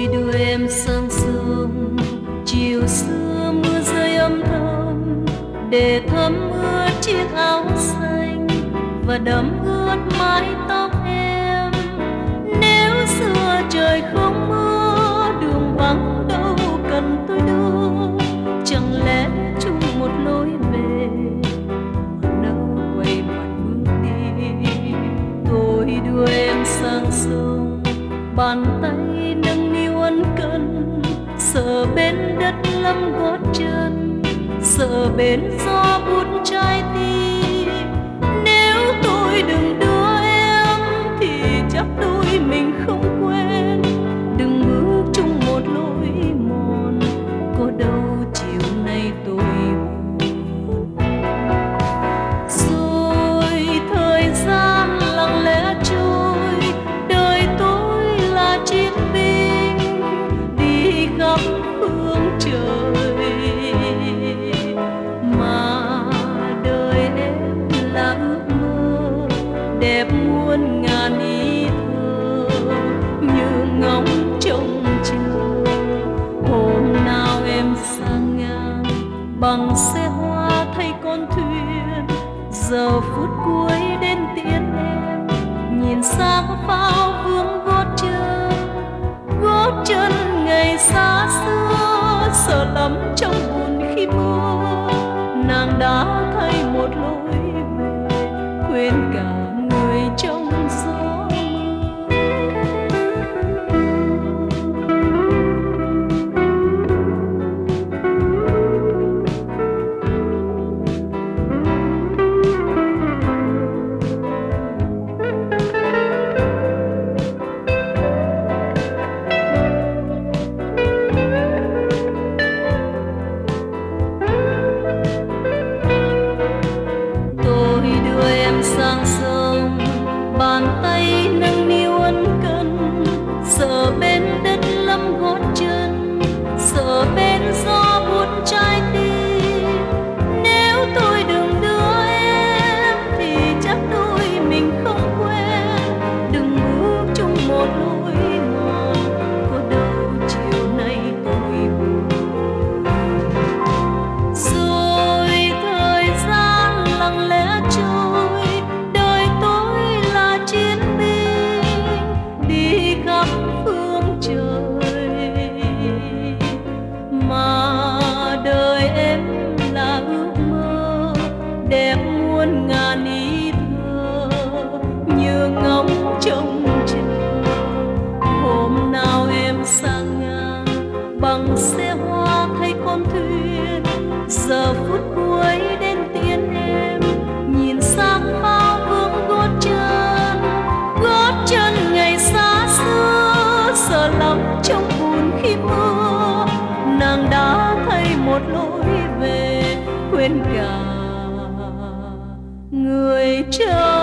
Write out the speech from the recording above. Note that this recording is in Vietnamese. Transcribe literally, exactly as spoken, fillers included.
đưa em sang sông, chiều xưa mưa rơi âm thầm để thấm ướt chiếc áo xanh và đẫm ướt mái tóc em. Nếu xưa trời không mưa, đường vắng đâu cần tôi đưa, chẳng lẽ chung một lối về mà đâu quay mặt bước đi. Tôi đưa em sang sông, bàn tay nâng niu ân cần, sợ bên đất lấm gót chân, sợ bên gió buốt trái tim. Nếu tôi đừng đưa em thì chắc đôi mình không quen, đừng bước chung một lối mòn, có đâu chiều nay tôi buồn. Rồi thời gian lặng lẽ trôi, đời tôi là chiến binh đi khắp phương trời, mà đời em là ước mơ đẹp muôn ngàn ý thơ, như ngóng trông chờ hôm nào em sang ngang bằng xe hoa thay con thuyền. Giờ phút cuối đến tiễn em, nhìn sang pháo vương gót chân, gót chân ngày xa xưa, sợ lắm trong buồn khi mưa. Nàng đã thay một lối về, quên cả người trong gió mưa. Sang sông, bàn tay nâng niu ân cần, sợ bên đất lấm gót chân, sợ bên gió buốt trái tim. Nếu tôi đừng đưa em thì chắc đôi mình không quen, đừng bước chung một lối mòn, có đâu chiều nay tôi buồn. Rồi thời gian lặng lẽ trôi, chiến binh đi khắp phương trời, mà đời em là ước mơ đẹp muôn ngàn ý thơ, như ngóng trông chờ hôm nào em sang ngang bằng xe hoa thay con thuyền. Giờ phút cuối đến tiễn em, nhìn sang pháo vương gót chân, gót chân ngày xa xưa, sợ lắm trong buồn khi mưa. Nàng đã thay một lối về, quên cả người chờ.